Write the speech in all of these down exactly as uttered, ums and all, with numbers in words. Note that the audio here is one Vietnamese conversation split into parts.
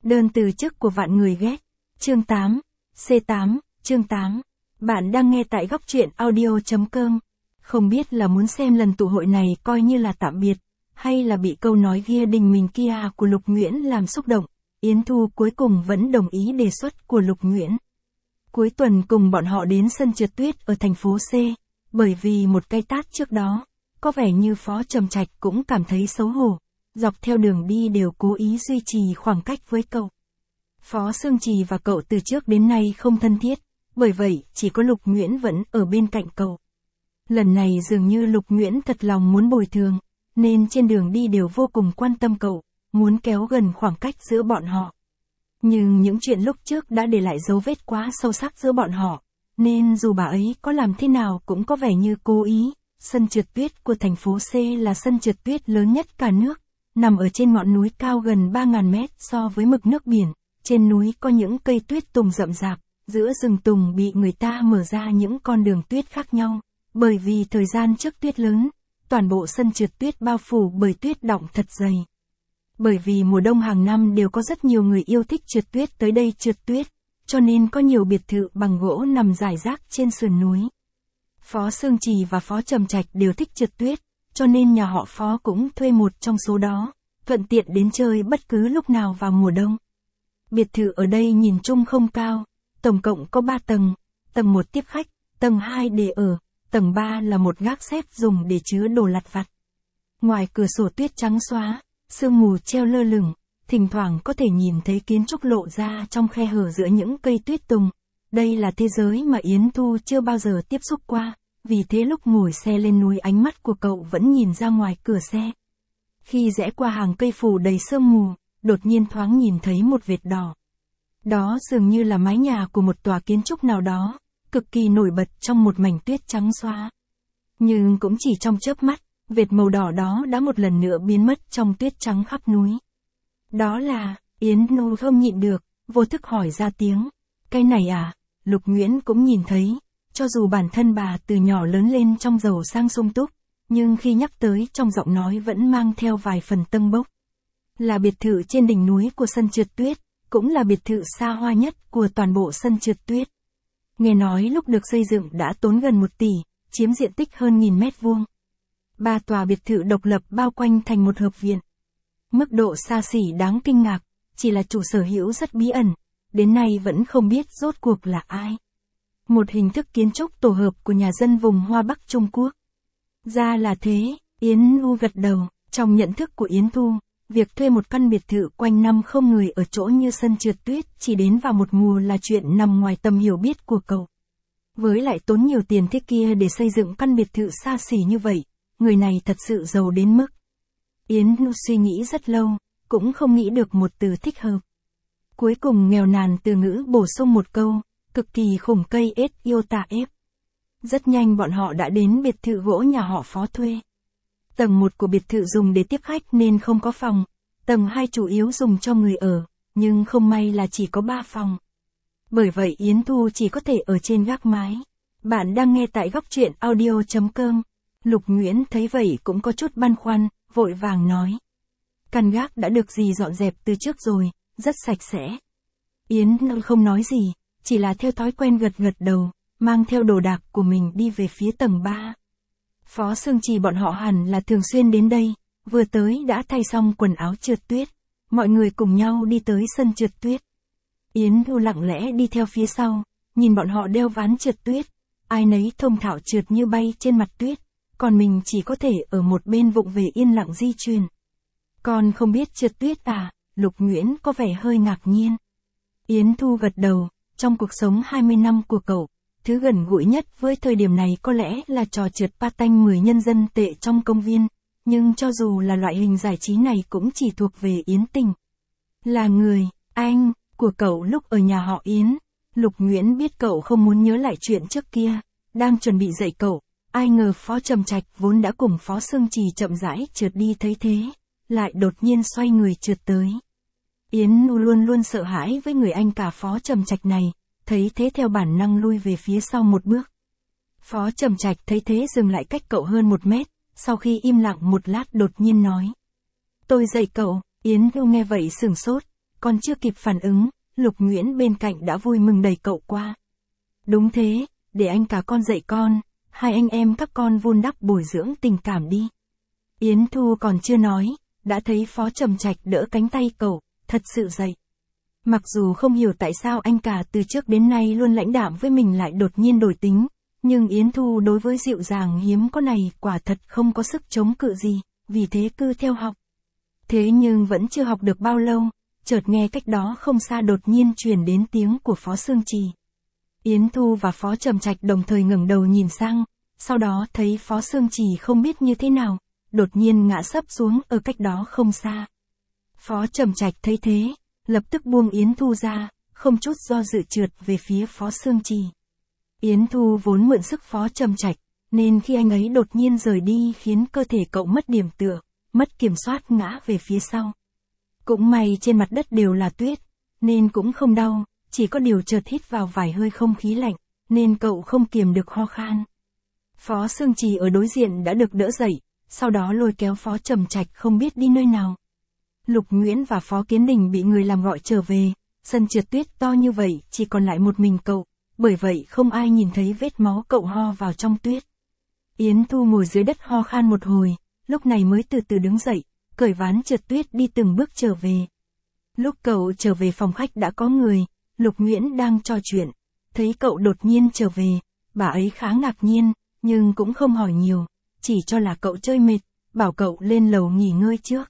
Đơn từ chức của vạn người ghét. Chương tám. C tám, chương tám. Bạn đang nghe tại góc truyện audio chấm com. Không biết là muốn xem lần tụ hội này coi như là tạm biệt, hay là bị câu nói ghia đình mình kia của Lục Nguyễn làm xúc động, Yến Thu cuối cùng vẫn đồng ý đề xuất của Lục Nguyễn. Cuối tuần cùng bọn họ đến sân trượt tuyết ở thành phố C, bởi vì một cái tát trước đó, có vẻ như Phó Trầm Trạch cũng cảm thấy xấu hổ, dọc theo đường đi đều cố ý duy trì khoảng cách với cậu. Phó Sương Trì và cậu từ trước đến nay không thân thiết, bởi vậy chỉ có Lục Nguyễn vẫn ở bên cạnh cậu. Lần này dường như Lục Nguyễn thật lòng muốn bồi thường, nên trên đường đi đều vô cùng quan tâm cậu, muốn kéo gần khoảng cách giữa bọn họ. Nhưng những chuyện lúc trước đã để lại dấu vết quá sâu sắc giữa bọn họ, nên dù bà ấy có làm thế nào cũng có vẻ như cố ý. Sân trượt tuyết của thành phố C là sân trượt tuyết lớn nhất cả nước, nằm ở trên ngọn núi cao gần ba nghìn mét so với mực nước biển. Trên núi có những cây tuyết tùng rậm rạp, giữa rừng tùng bị người ta mở ra những con đường tuyết khác nhau. Bởi vì thời gian trước tuyết lớn, toàn bộ sân trượt tuyết bao phủ bởi tuyết đọng thật dày. Bởi vì mùa đông hàng năm đều có rất nhiều người yêu thích trượt tuyết tới đây trượt tuyết, cho nên có nhiều biệt thự bằng gỗ nằm rải rác trên sườn núi. Phó Sương Trì và Phó Trầm Trạch đều thích trượt tuyết, cho nên nhà họ Phó cũng thuê một trong số đó, thuận tiện đến chơi bất cứ lúc nào vào mùa đông. Biệt thự ở đây nhìn chung không cao, tổng cộng có ba tầng, tầng một tiếp khách, tầng hai để ở, tầng ba là một gác xếp dùng để chứa đồ lặt vặt. Ngoài cửa sổ tuyết trắng xóa, sương mù treo lơ lửng, thỉnh thoảng có thể nhìn thấy kiến trúc lộ ra trong khe hở giữa những cây tuyết tùng. Đây là thế giới mà Yến Thu chưa bao giờ tiếp xúc qua, vì thế lúc ngồi xe lên núi ánh mắt của cậu vẫn nhìn ra ngoài cửa xe. Khi rẽ qua hàng cây phủ đầy sương mù, đột nhiên thoáng nhìn thấy một vệt đỏ. Đó dường như là mái nhà của một tòa kiến trúc nào đó, cực kỳ nổi bật trong một mảnh tuyết trắng xóa. Nhưng cũng chỉ trong chớp mắt, vệt màu đỏ đó đã một lần nữa biến mất trong tuyết trắng khắp núi. Đó là, Yến Thu không nhịn được, vô thức hỏi ra tiếng. Cái này à? Lục Nguyễn cũng nhìn thấy, cho dù bản thân bà từ nhỏ lớn lên trong giàu sang sung túc, nhưng khi nhắc tới trong giọng nói vẫn mang theo vài phần tâng bốc. Là biệt thự trên đỉnh núi của sân trượt tuyết, cũng là biệt thự xa hoa nhất của toàn bộ sân trượt tuyết. Nghe nói lúc được xây dựng đã tốn gần một tỷ, chiếm diện tích hơn nghìn mét vuông. Ba tòa biệt thự độc lập bao quanh thành một hợp viện. Mức độ xa xỉ đáng kinh ngạc, chỉ là chủ sở hữu rất bí ẩn, đến nay vẫn không biết rốt cuộc là ai. Một hình thức kiến trúc tổ hợp của nhà dân vùng Hoa Bắc Trung Quốc. Ra là thế, Yến Thu gật đầu, trong nhận thức của Yến Thu, việc thuê một căn biệt thự quanh năm không người ở chỗ như sân trượt tuyết chỉ đến vào một mùa là chuyện nằm ngoài tầm hiểu biết của cậu. Với lại tốn nhiều tiền thế kia để xây dựng căn biệt thự xa xỉ như vậy, người này thật sự giàu đến mức. Yến Thu suy nghĩ rất lâu, cũng không nghĩ được một từ thích hợp. Cuối cùng nghèo nàn từ ngữ bổ sung một câu, cực kỳ khủng cây ết yêu tà ép. Rất nhanh bọn họ đã đến biệt thự gỗ nhà họ Phó thuê. Tầng một của biệt thự dùng để tiếp khách nên không có phòng, tầng hai chủ yếu dùng cho người ở, nhưng không may là chỉ có ba phòng. Bởi vậy Yến Thu chỉ có thể ở trên gác mái. Bạn đang nghe tại góc truyện audio chấm com. Lục Nguyễn thấy vậy cũng có chút băn khoăn, vội vàng nói. Căn gác đã được dì dọn dẹp từ trước rồi, rất sạch sẽ. Yến Thu không nói gì, chỉ là theo thói quen gật gật đầu, mang theo đồ đạc của mình đi về phía tầng ba. Phó Sương Trì bọn họ hẳn là thường xuyên đến đây, vừa tới đã thay xong quần áo trượt tuyết. Mọi người cùng nhau đi tới sân trượt tuyết. Yến Thu lặng lẽ đi theo phía sau, nhìn bọn họ đeo ván trượt tuyết, ai nấy thông thạo trượt như bay trên mặt tuyết, còn mình chỉ có thể ở một bên vụng về yên lặng di chuyển. Con không biết trượt tuyết à? Lục Nguyễn có vẻ hơi ngạc nhiên. Yến Thu gật đầu, trong cuộc sống hai mươi năm của cậu, thứ gần gũi nhất với thời điểm này có lẽ là trò trượt patin mười nhân dân tệ trong công viên, nhưng cho dù là loại hình giải trí này cũng chỉ thuộc về Yến Tình. Là người, anh, của cậu lúc ở nhà họ Yến. Lục Nguyễn biết cậu không muốn nhớ lại chuyện trước kia, đang chuẩn bị dạy cậu, ai ngờ Phó Trầm Trạch vốn đã cùng Phó Sương Trì chậm rãi trượt đi thấy thế, lại đột nhiên xoay người trượt tới. Yến Thu luôn luôn sợ hãi với người anh cả Phó Trầm Trạch này, thấy thế theo bản năng lui về phía sau một bước. Phó Trầm Trạch thấy thế dừng lại cách cậu hơn một mét, sau khi im lặng một lát đột nhiên nói. Tôi dạy cậu. Yến Thu nghe vậy sửng sốt, còn chưa kịp phản ứng, Lục Nguyễn bên cạnh đã vui mừng đẩy cậu qua. Đúng thế, để anh cả con dạy con, hai anh em các con vun đắp bồi dưỡng tình cảm đi. Yến Thu còn chưa nói, đã thấy Phó Trầm Trạch đỡ cánh tay cậu, thật sự dậy. Mặc dù không hiểu tại sao anh cả từ trước đến nay luôn lãnh đạm với mình lại đột nhiên đổi tính, nhưng Yến Thu đối với dịu dàng hiếm có này quả thật không có sức chống cự gì, vì thế cứ theo học. Thế nhưng vẫn chưa học được bao lâu, chợt nghe cách đó không xa đột nhiên truyền đến tiếng của Phó Sương Trì. Yến Thu và Phó Trầm Trạch đồng thời ngẩng đầu nhìn sang, sau đó thấy Phó Sương Trì không biết như thế nào, đột nhiên ngã sấp xuống ở cách đó không xa. Phó Trầm Trạch thấy thế, lập tức buông Yến Thu ra, không chút do dự trượt về phía Phó Sương Trì. Yến Thu vốn mượn sức Phó Trầm Trạch, nên khi anh ấy đột nhiên rời đi khiến cơ thể cậu mất điểm tựa, mất kiểm soát ngã về phía sau. Cũng may trên mặt đất đều là tuyết, nên cũng không đau, chỉ có điều chợt hít vào vài hơi không khí lạnh, nên cậu không kiềm được ho khan. Phó Sương Trì ở đối diện đã được đỡ dậy, sau đó lôi kéo Phó Trầm Trạch không biết đi nơi nào. Lục Nguyễn và Phó Kiến Đình bị người làm gọi trở về, sân trượt tuyết to như vậy chỉ còn lại một mình cậu, bởi vậy không ai nhìn thấy vết máu cậu ho vào trong tuyết. Yến Thu ngồi dưới đất ho khan một hồi, lúc này mới từ từ đứng dậy, cởi ván trượt tuyết đi từng bước trở về. Lúc cậu trở về phòng khách đã có người, Lục Nguyễn đang trò chuyện, thấy cậu đột nhiên trở về, bà ấy khá ngạc nhiên, nhưng cũng không hỏi nhiều, chỉ cho là cậu chơi mệt, bảo cậu lên lầu nghỉ ngơi trước.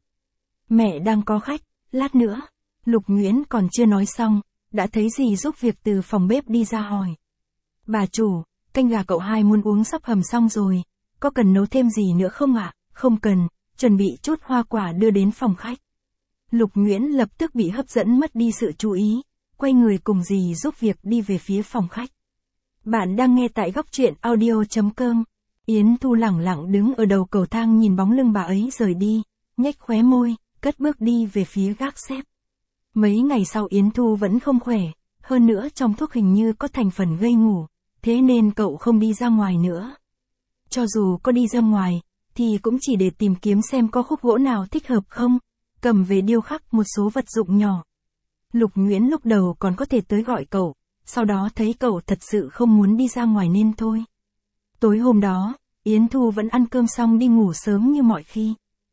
Mẹ đang có khách, lát nữa. Lục Nguyễn còn chưa nói xong, đã thấy dì giúp việc từ phòng bếp đi ra hỏi. Bà chủ, canh gà cậu hai muốn uống sắp hầm xong rồi, có cần nấu thêm gì nữa không ạ? À? Không cần, chuẩn bị chút hoa quả đưa đến phòng khách. Lục Nguyễn lập tức bị hấp dẫn mất đi sự chú ý, quay người cùng dì giúp việc đi về phía phòng khách. Bạn đang nghe tại góc truyện audio chấm com. Yến Thu lẳng lặng đứng ở đầu cầu thang nhìn bóng lưng bà ấy rời đi, nhếch khóe môi, cất bước đi về phía gác xếp. Mấy ngày sau Yến Thu vẫn không khỏe, hơn nữa trong thuốc hình như có thành phần gây ngủ, thế nên cậu không đi ra ngoài nữa. Cho dù có đi ra ngoài, thì cũng chỉ để tìm kiếm xem có khúc gỗ nào thích hợp không, cầm về điêu khắc một số vật dụng nhỏ. Lục Nguyễn lúc đầu còn có thể tới gọi cậu, sau đó thấy cậu thật sự không muốn đi ra ngoài nên thôi. Tối hôm đó, Yến Thu vẫn ăn cơm xong đi ngủ sớm như mọi khi.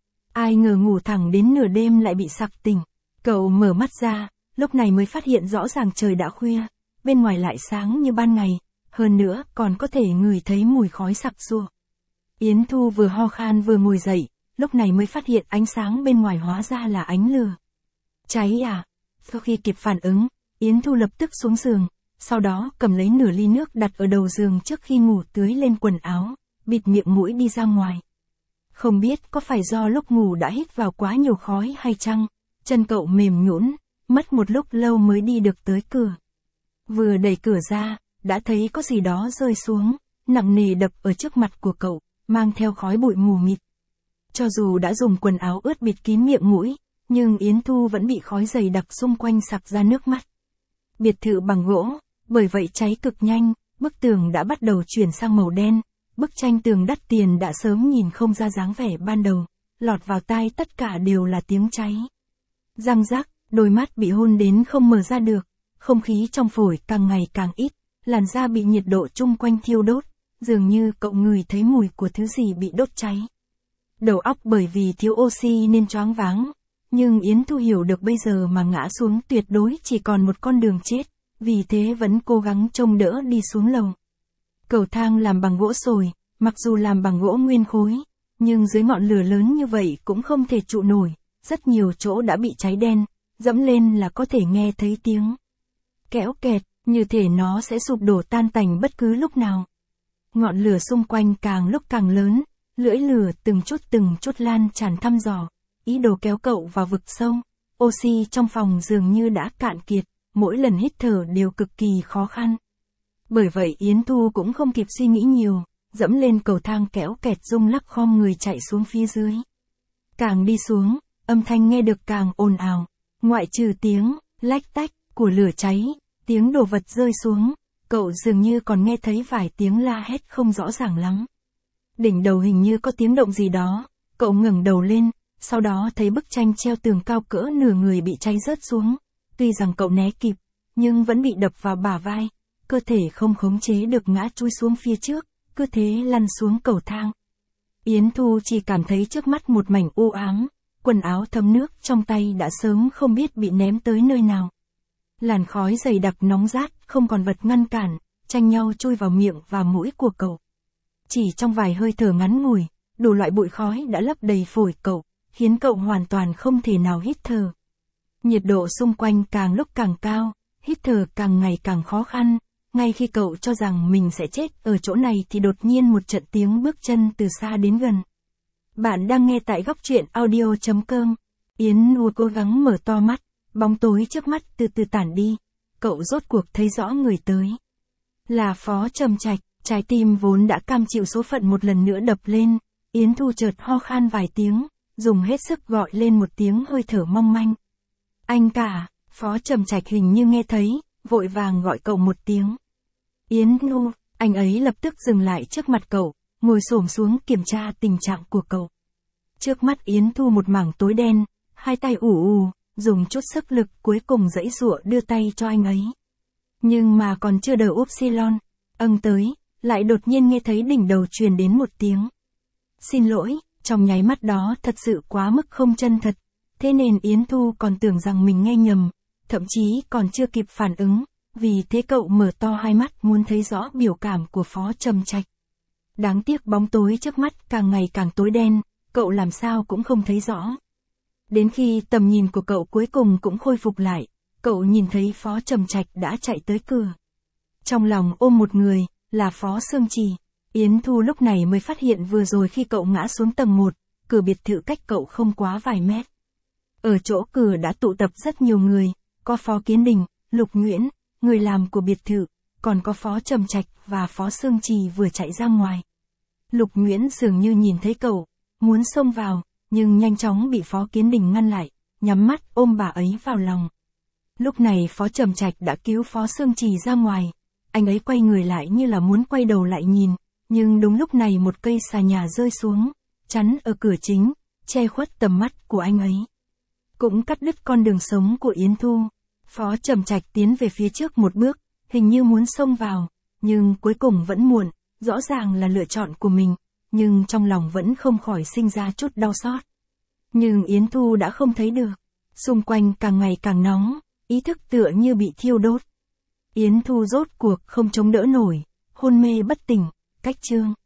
Ai ngờ ngủ thẳng đến nửa đêm lại bị sặc tỉnh. Cậu mở mắt ra, lúc này mới phát hiện rõ ràng trời đã khuya, bên ngoài lại sáng như ban ngày, hơn nữa còn có thể ngửi thấy mùi khói sặc sụa. Yến Thu vừa ho khan vừa ngồi dậy, lúc này mới phát hiện ánh sáng bên ngoài hóa ra là ánh lửa. Cháy à? Sau khi kịp phản ứng, Yến Thu lập tức xuống giường, sau đó cầm lấy nửa ly nước đặt ở đầu giường trước khi ngủ tưới lên quần áo, bịt miệng mũi đi ra ngoài. Không biết có phải do lúc ngủ đã hít vào quá nhiều khói hay chăng, chân cậu mềm nhũn, mất một lúc lâu mới đi được tới cửa. Vừa đẩy cửa ra, đã thấy có gì đó rơi xuống, nặng nề đập ở trước mặt của cậu, mang theo khói bụi mù mịt. Cho dù đã dùng quần áo ướt bịt kín miệng mũi, nhưng Yến Thu vẫn bị khói dày đặc xung quanh sặc ra nước mắt. Biệt thự bằng gỗ, bởi vậy cháy cực nhanh, bức tường đã bắt đầu chuyển sang màu đen, bức tranh tường đắt tiền đã sớm nhìn không ra dáng vẻ ban đầu, lọt vào tai tất cả đều là tiếng cháy. Răng rắc, đôi mắt bị hôn đến không mở ra được, không khí trong phổi càng ngày càng ít, làn da bị nhiệt độ chung quanh thiêu đốt, dường như cậu ngửi thấy mùi của thứ gì bị đốt cháy. Đầu óc bởi vì thiếu oxy nên choáng váng, nhưng Yến Thu hiểu được bây giờ mà ngã xuống tuyệt đối chỉ còn một con đường chết, vì thế vẫn cố gắng trông đỡ đi xuống lầu. Cầu thang làm bằng gỗ sồi, mặc dù làm bằng gỗ nguyên khối, nhưng dưới ngọn lửa lớn như vậy cũng không thể trụ nổi, rất nhiều chỗ đã bị cháy đen, dẫm lên là có thể nghe thấy tiếng kéo kẹt, như thể nó sẽ sụp đổ tan tành bất cứ lúc nào. Ngọn lửa xung quanh càng lúc càng lớn, lưỡi lửa từng chút từng chút lan tràn thăm dò, ý đồ kéo cậu vào vực sâu. Oxy trong phòng dường như đã cạn kiệt, mỗi lần hít thở đều cực kỳ khó khăn. Bởi vậy Yến Thu cũng không kịp suy nghĩ nhiều, dẫm lên cầu thang kéo kẹt rung lắc khom người chạy xuống phía dưới. Càng đi xuống, âm thanh nghe được càng ồn ào, ngoại trừ tiếng lách tách của lửa cháy, tiếng đồ vật rơi xuống, cậu dường như còn nghe thấy vài tiếng la hét không rõ ràng lắm. Đỉnh đầu hình như có tiếng động gì đó, cậu ngẩng đầu lên, sau đó thấy bức tranh treo tường cao cỡ nửa người bị cháy rớt xuống, tuy rằng cậu né kịp, nhưng vẫn bị đập vào bả vai, cơ thể không khống chế được ngã chui xuống phía trước, cứ thế lăn xuống cầu thang. Yến Thu chỉ cảm thấy trước mắt một mảnh u ám, quần áo thấm nước trong tay đã sớm không biết bị ném tới nơi nào. Làn khói dày đặc nóng rát, không còn vật ngăn cản, tranh nhau chui vào miệng và mũi của cậu. Chỉ trong vài hơi thở ngắn ngủi, đủ loại bụi khói đã lấp đầy phổi cậu, khiến cậu hoàn toàn không thể nào hít thở. Nhiệt độ xung quanh càng lúc càng cao, hít thở càng ngày càng khó khăn, ngay khi cậu cho rằng mình sẽ chết ở chỗ này thì đột nhiên một trận tiếng bước chân từ xa đến gần. Bạn đang nghe tại góc truyện audio chấm com. Yến Thu cố gắng mở to mắt, bóng tối trước mắt từ từ tản đi, cậu rốt cuộc thấy rõ người tới. Là Phó Trầm Trạch, trái tim vốn đã cam chịu số phận một lần nữa đập lên, Yến Thu chợt ho khan vài tiếng, dùng hết sức gọi lên một tiếng hơi thở mong manh. Anh cả, Phó Trầm Trạch hình như nghe thấy, vội vàng gọi cậu một tiếng. Yến Thu, anh ấy lập tức dừng lại trước mặt cậu, ngồi xổm xuống kiểm tra tình trạng của cậu. Trước mắt Yến Thu một mảng tối đen, hai tay ù ù, dùng chút sức lực cuối cùng giãy giụa đưa tay cho anh ấy. Nhưng mà còn chưa đợi upsilon, âng tới, lại đột nhiên nghe thấy đỉnh đầu truyền đến một tiếng. Xin lỗi, trong nháy mắt đó thật sự quá mức không chân thật, thế nên Yến Thu còn tưởng rằng mình nghe nhầm, thậm chí còn chưa kịp phản ứng, vì thế cậu mở to hai mắt muốn thấy rõ biểu cảm của Phó Trầm Trạch. Đáng tiếc bóng tối trước mắt càng ngày càng tối đen, cậu làm sao cũng không thấy rõ. Đến khi tầm nhìn của cậu cuối cùng cũng khôi phục lại, cậu nhìn thấy Phó Trầm Trạch đã chạy tới cửa. Trong lòng ôm một người, là Phó Sương Trì. Yến Thu lúc này mới phát hiện vừa rồi khi cậu ngã xuống tầng một, cửa biệt thự cách cậu không quá vài mét. Ở chỗ cửa đã tụ tập rất nhiều người, có Phó Kiến Đình, Lục Nguyễn, người làm của biệt thự, còn có Phó Trầm Trạch và Phó Sương Trì vừa chạy ra ngoài. Lục Nguyễn dường như nhìn thấy cậu, muốn xông vào, nhưng nhanh chóng bị Phó Kiến Đình ngăn lại, nhắm mắt ôm bà ấy vào lòng. Lúc này Phó Trầm Trạch đã cứu Phó Sương Trì ra ngoài, anh ấy quay người lại như là muốn quay đầu lại nhìn, nhưng đúng lúc này một cây xà nhà rơi xuống, chắn ở cửa chính, che khuất tầm mắt của anh ấy. Cũng cắt đứt con đường sống của Yến Thu. Phó Trầm Trạch tiến về phía trước một bước, hình như muốn xông vào, nhưng cuối cùng vẫn muộn, rõ ràng là lựa chọn của mình, nhưng trong lòng vẫn không khỏi sinh ra chút đau xót. Nhưng Yến Thu đã không thấy được, xung quanh càng ngày càng nóng, ý thức tựa như bị thiêu đốt. Yến Thu rốt cuộc không chống đỡ nổi, hôn mê bất tỉnh, cách chương.